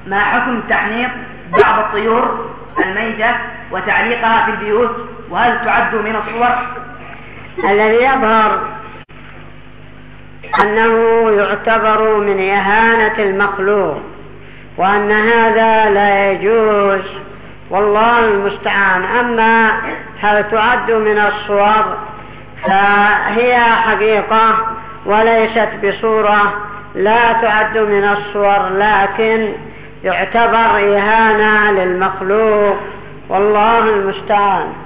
ما حكم تحنيط بعض الطيور الميتة وتعليقها في البيوت، وهل تعد من الصور؟ الذي يظهر أنه يعتبر من إهانة المخلوق، وأن هذا لا يجوز، والله المستعان. أما هل تعد من الصور فهي حقيقة وليست بصورة، لا تعد من الصور، لكن يعتبر إهانة للمخلوق، والله المستعان.